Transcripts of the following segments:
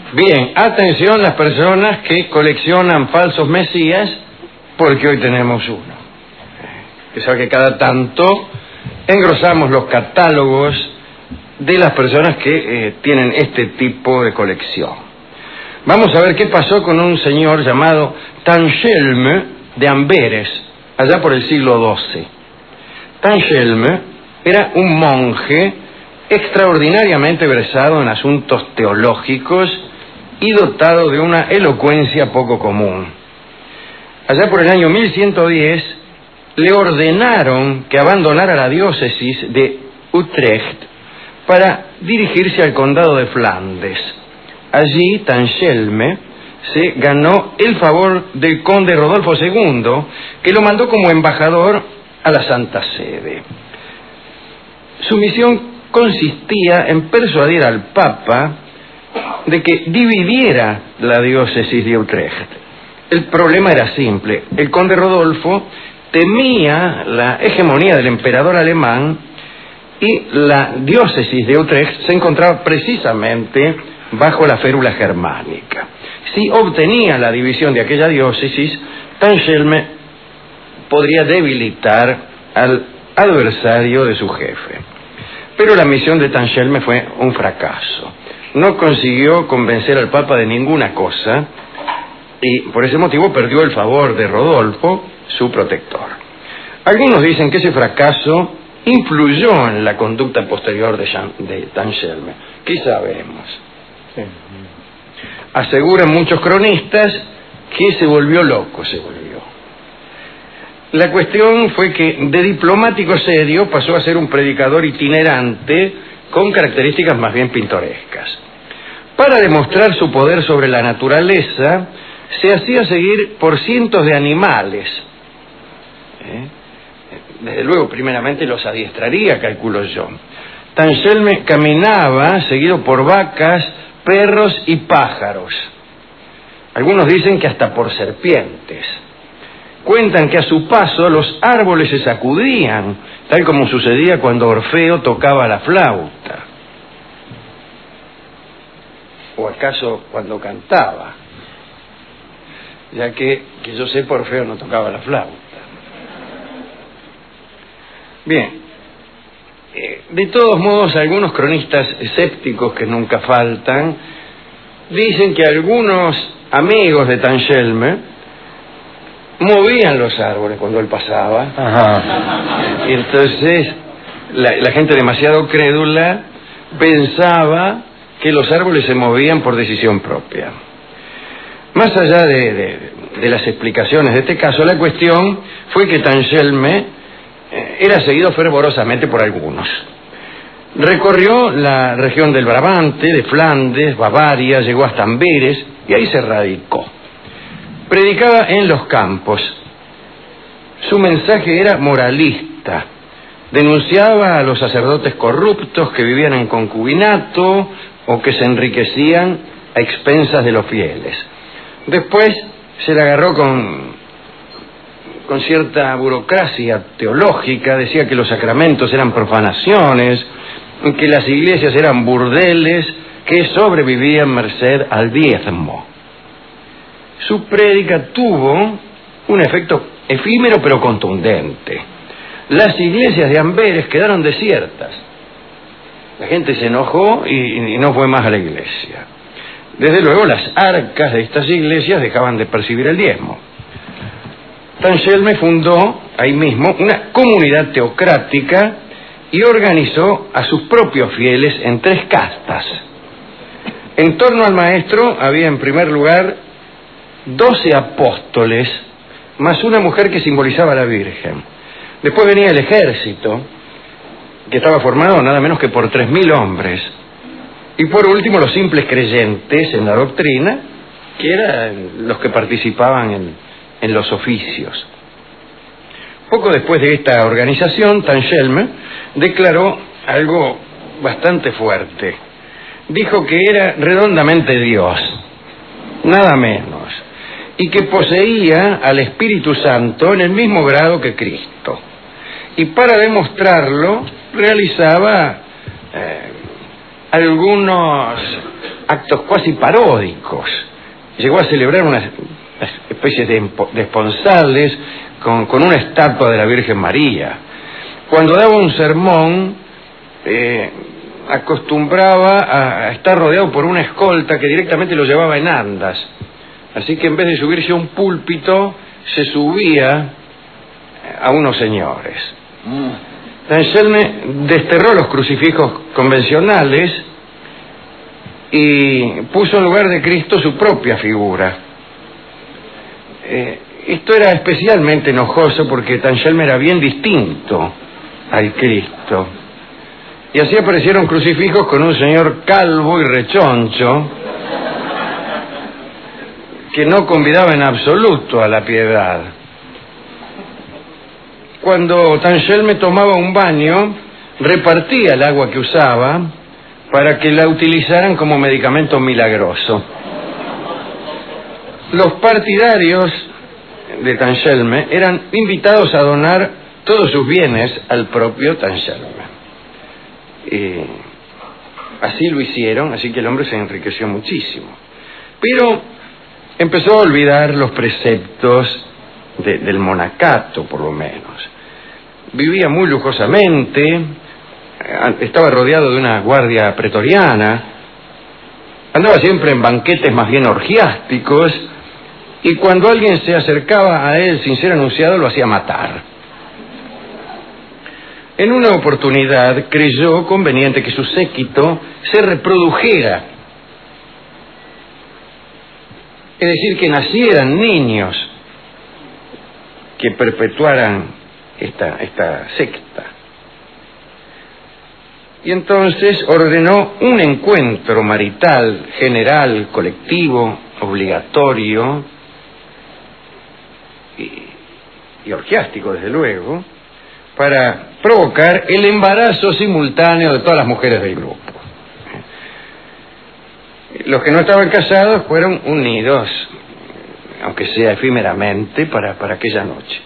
Bien, atención las personas que coleccionan falsos mesías, porque hoy tenemos uno. Que sabe que cada tanto engrosamos los catálogos de las personas que tienen este tipo de colección. Vamos a ver qué pasó con un señor llamado Tangelme de Amberes, allá por el siglo XII. Tangelme era un monje extraordinariamente versado en asuntos teológicos y dotado de una elocuencia poco común. Allá por el año 1110 le ordenaron que abandonara la diócesis de Utrecht para dirigirse al condado de Flandes. Allí Tangelme se ganó el favor del conde Rodolfo II, que lo mandó como embajador a la Santa Sede. Su misión consistía en persuadir al Papa de que dividiera la diócesis de Utrecht. El problema era simple. El conde Rodolfo temía la hegemonía del emperador alemán y la diócesis de Utrecht se encontraba precisamente bajo la férula germánica. Si obtenía la división de aquella diócesis, Tangelme podría debilitar al adversario de su jefe. Pero la misión de Tangelme fue un fracaso. No consiguió convencer al Papa de ninguna cosa y por ese motivo perdió el favor de Rodolfo, su protector. Algunos dicen que ese fracaso influyó en la conducta posterior de Tangelme. ¿Qué sabemos? Sí. Aseguran muchos cronistas que se volvió loco, La cuestión fue que de diplomático serio pasó a ser un predicador itinerante con características más bien pintorescas. Para demostrar su poder sobre la naturaleza, se hacía seguir por cientos de animales. Desde luego, primeramente los adiestraría, calculo yo. Tangelme caminaba seguido por vacas, perros y pájaros. Algunos dicen que hasta por serpientes. Cuentan que a su paso los árboles se sacudían, tal como sucedía cuando Orfeo tocaba la flauta. ¿O acaso cuando cantaba? Ya que yo sé, Orfeo no tocaba la flauta. Bien, de todos modos, algunos cronistas escépticos que nunca faltan, dicen que algunos amigos de Tangelme movían los árboles cuando él pasaba. Ajá. Y entonces la gente demasiado crédula pensaba que los árboles se movían por decisión propia. Más allá de las explicaciones de este caso, la cuestión fue que Tangelme era seguido fervorosamente por algunos. Recorrió la región del Brabante, de Flandes, Bavaria, llegó hasta Amberes y ahí se radicó. Predicaba en los campos. Su mensaje era moralista. Denunciaba a los sacerdotes corruptos que vivían en concubinato o que se enriquecían a expensas de los fieles. Después se le agarró con cierta burocracia teológica, decía que los sacramentos eran profanaciones, que las iglesias eran burdeles que sobrevivían merced al diezmo. Su prédica tuvo un efecto efímero pero contundente. Las iglesias de Amberes quedaron desiertas. La gente se enojó y no fue más a la iglesia. Desde luego las arcas de estas iglesias dejaban de percibir el diezmo. Tangelme fundó ahí mismo una comunidad teocrática y organizó a sus propios fieles en 3 castas. En torno al maestro había en primer lugar 12 apóstoles, más una mujer que simbolizaba a la Virgen. Después venía el ejército, que estaba formado nada menos que por 3.000 hombres. Y por último los simples creyentes en la doctrina, que eran los que participaban en los oficios. Poco después de esta organización, Tangelme declaró algo bastante fuerte. Dijo que era redondamente Dios, nada menos, y que poseía al Espíritu Santo en el mismo grado que Cristo. Y para demostrarlo, realizaba algunos actos cuasi paródicos. Llegó a celebrar unas especies de esponsales con una estatua de la Virgen María. Cuando daba un sermón, acostumbraba a estar rodeado por una escolta que directamente lo llevaba en andas. Así que en vez de subirse a un púlpito, se subía a unos señores. Anselme desterró los crucifijos convencionales y puso en lugar de Cristo su propia figura. Esto era especialmente enojoso porque Anselme era bien distinto al Cristo. Y así aparecieron crucifijos con un señor calvo y rechoncho que no convidaba en absoluto a la piedad. Cuando Anselme tomaba un baño, repartía el agua que usaba para que la utilizaran como medicamento milagroso. Los partidarios de Anselme eran invitados a donar todos sus bienes al propio Anselme. Así lo hicieron, así que el hombre se enriqueció muchísimo. Pero empezó a olvidar los preceptos del monacato, por lo menos. Vivía muy lujosamente, estaba rodeado de una guardia pretoriana, andaba siempre en banquetes más bien orgiásticos, y cuando alguien se acercaba a él sin ser anunciado, lo hacía matar. En una oportunidad creyó conveniente que su séquito se reprodujera, es decir, que nacieran niños que perpetuaran esta secta. Y entonces ordenó un encuentro marital, general, colectivo, obligatorio y orgiástico, desde luego, para provocar el embarazo simultáneo de todas las mujeres del grupo. Los que no estaban casados fueron unidos, aunque sea efímeramente, para aquella noche.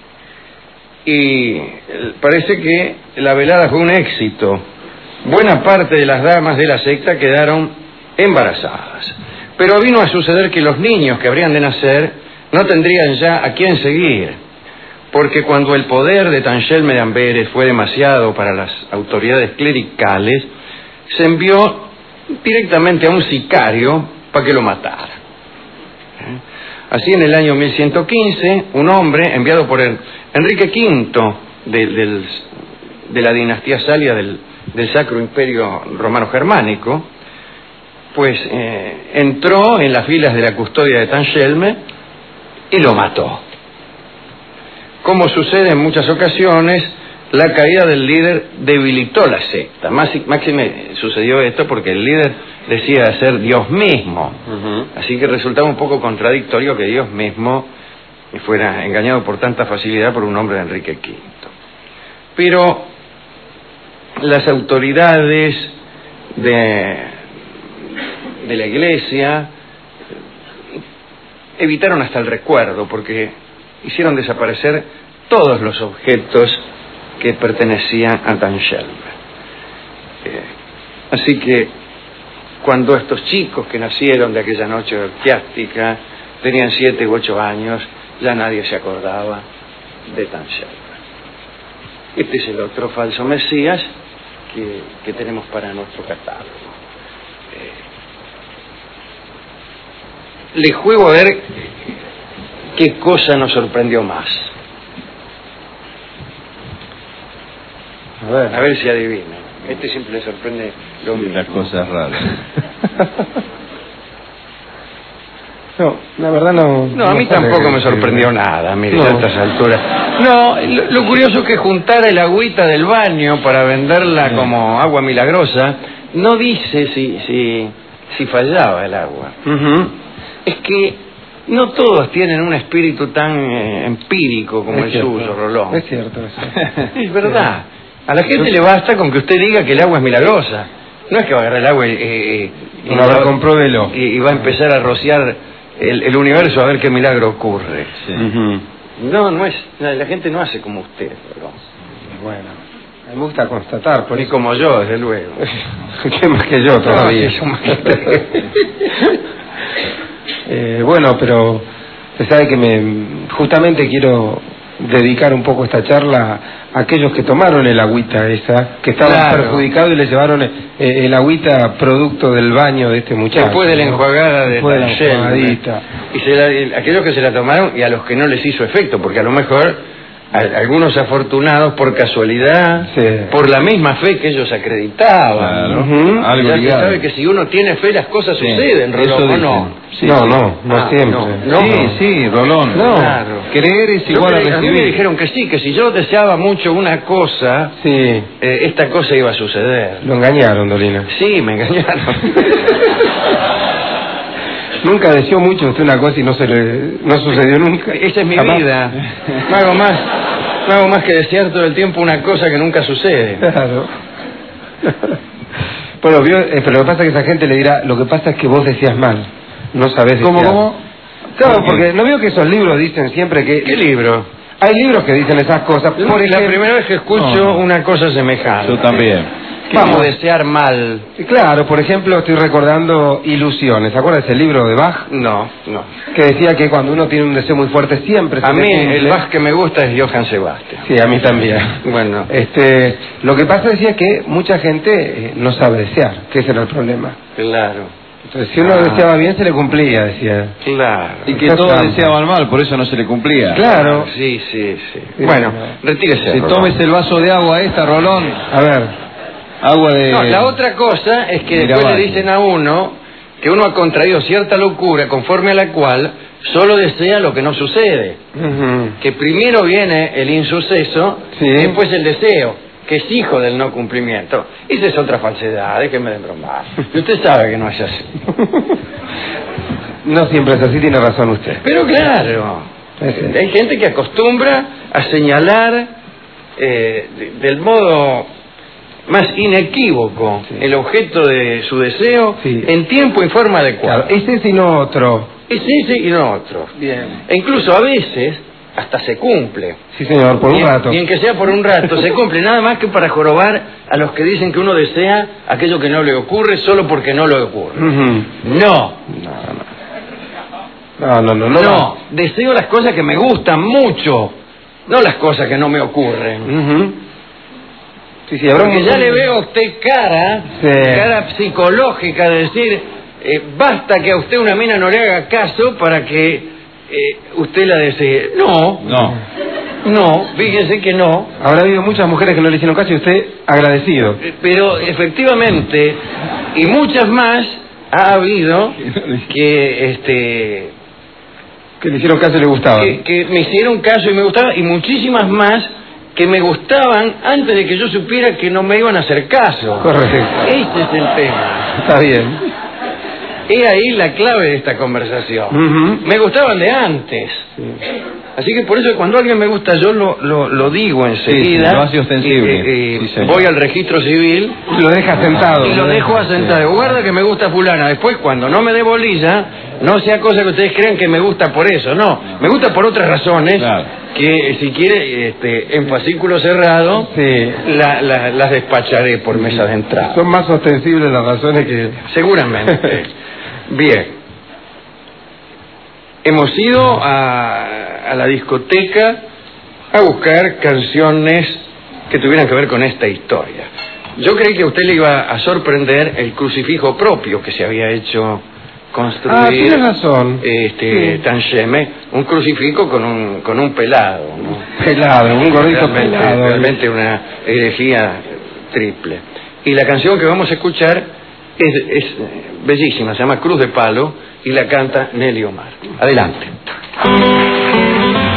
Y parece que la velada fue un éxito. Buena parte de las damas de la secta quedaron embarazadas. Pero vino a suceder que los niños que habrían de nacer no tendrían ya a quién seguir, porque cuando el poder de Anselme de Amberes fue demasiado para las autoridades clericales, se envió directamente a un sicario para que lo matara. Así, en el año 1115, un hombre enviado por Enrique V de la dinastía Salia del Sacro Imperio Romano Germánico, pues entró en las filas de la custodia de Anselme y lo mató. Como sucede en muchas ocasiones, la caída del líder debilitó la secta. Máxime sucedió esto porque el líder decía ser Dios mismo. Así que resultaba un poco contradictorio que Dios mismo fuera engañado por tanta facilidad por un hombre de Enrique V. Pero las autoridades de la Iglesia evitaron hasta el recuerdo, porque hicieron desaparecer todos los objetos que pertenecían a Anselme. Así que cuando estos chicos que nacieron de aquella noche orgiástica tenían 7 u 8 años, ya nadie se acordaba de Anselme. Este es el otro falso Mesías que tenemos para nuestro catálogo. Le juego a ver qué cosa nos sorprendió más. A ver si adivina. Este siempre le sorprende lo mismo. Las cosas raras. No, la verdad no. No, a mí tampoco me sorprendió nada, mire, a estas alturas. No, lo curioso es que juntara el agüita del baño para venderla como agua milagrosa, no dice si fallaba el agua. Es que no todos tienen un espíritu tan empírico como el suyo, Rolón. Es cierto eso. Es verdad. A la gente le basta con que usted diga que el agua es milagrosa. No es que va a agarrar el agua y compruébelo. Y va a empezar a rociar el universo a ver qué milagro ocurre. Sí. No es. La gente no hace como usted, Rolón. Bueno, Me gusta constatar, por Y eso. como yo, desde luego. ¿Qué más que yo todavía? No, sí, yo más que usted. Bueno, pero usted sabe que justamente quiero dedicar un poco esta charla a aquellos que tomaron el agüita esa, que estaban Claro. perjudicados y le llevaron el agüita producto del baño de este muchacho. Después de la ¿no? enjuagada de Después de la Tancel, enjuagadita. y aquellos que se la tomaron y a los que no les hizo efecto, porque a lo mejor algunos afortunados por casualidad, Sí. por la misma fe que ellos acreditaban. Claro. Ujú. Algo Ya se ligado. sabe que si uno tiene fe las cosas Sí, suceden, eso Rolón, ¿o dicen. no? Sí, no, sí. no siempre. no. Sí, Rolón. No. Claro. Creer es Yo igual a a mí me recibir. dijeron que sí, que si yo deseaba mucho una cosa, Sí, esta cosa iba a suceder. lo engañaron, Dolina. Sí, me engañaron. Nunca deseó mucho usted una cosa y no sucedió nunca. Esa es mi Jamás. vida. No hago más que desear todo el tiempo una cosa que nunca sucede. Claro. Bueno, pero lo que pasa es que esa gente le dirá, lo que pasa es que vos decías mal, no sabés desear. ¿Cómo? Claro, porque no veo que esos libros dicen siempre que... ¿Qué libro? Hay libros que dicen esas cosas. Por La ejemplo, primera vez que escucho No. una cosa semejante. Yo también. Vamos a desear mal. Claro, por ejemplo, estoy recordando Ilusiones. ¿Se acuerda de ese libro de Bach? No. Que decía que cuando uno tiene un deseo muy fuerte siempre se A le mí cumple. el Bach que me gusta es Johann Sebastian. Sí, a mí también. Bueno, Lo que pasa decía que mucha gente no sabe desear, que ese era el problema. claro. Entonces, si uno deseaba bien, se le cumplía, decía. Claro. Y que Esa todos trampa. deseaban mal, por eso no se le cumplía. Claro. Sí. Sí. Bueno, retírese. Si Rolón. tomes el vaso de agua esta, Rolón. A ver, Agua de... No, la otra cosa es que Mira, después vale. le dicen a uno que uno ha contraído cierta locura conforme a la cual solo desea lo que no sucede. ujú. Que primero viene el insuceso, Sí. y después el deseo, que es hijo del no cumplimiento. Esa es otra falsedad, déjeme de bromar. Y usted sabe que no es así. No siempre es así, tiene razón usted. Pero claro, Sí. hay gente que acostumbra a señalar del modo más inequívoco Sí. el objeto de su deseo Sí. en tiempo y forma adecuada. Claro, ese sino otro. Es ese y no otro. Bien. E incluso a veces hasta se cumple. Sí, señor, por un Bien- rato. Bien que sea por un rato, se cumple nada más que para jorobar a los que dicen que uno desea aquello que no le ocurre solo porque no le ocurre. Ujú. No, No. deseo las cosas que me gustan mucho, no las cosas que no me ocurren. Ujú. Sí, sí, habrá un Porque ya montón le de- veo a usted cara, Sí. cara psicológica de decir, basta que a usted una mina no le haga caso para que usted la desee. No, fíjese que no. Habrá habido muchas mujeres que no le hicieron caso y usted agradecido. Pero efectivamente, y muchas más ha habido que Que le hicieron caso y le gustaba. que me hicieron caso y me gustaba, y muchísimas más que me gustaban antes de que yo supiera que no me iban a hacer caso. Correcto. Ese es el tema. Está bien. He ahí la clave de esta conversación. Ujú. Me gustaban de antes. Así que por eso cuando alguien me gusta yo lo digo enseguida. Sí, lo hace ostensible. Sí, señor. Voy al registro civil Y lo deja sentado. y lo dejo asentado. Guarda que me gusta fulana. Después cuando no me dé bolilla, no sea cosa que ustedes crean que me gusta por eso. No, me gusta por otras razones. Claro. Que si quiere, en fascículo cerrado, Sí. las despacharé por mesa de entrada. Son más ostensibles las razones que... Seguramente. Bien. Hemos ido a la discoteca a buscar canciones que tuvieran que ver con esta historia. Yo creí que a usted le iba a sorprender el crucifijo propio que se había hecho construir. Ah, tiene razón. Sí. Tancheme, un crucifijo con un pelado, ¿no? Pelado, un gordito pelado. Realmente una herejía triple. Y la canción que vamos a escuchar es bellísima, se llama Cruz de Palo y la canta Nelly Omar. Adelante.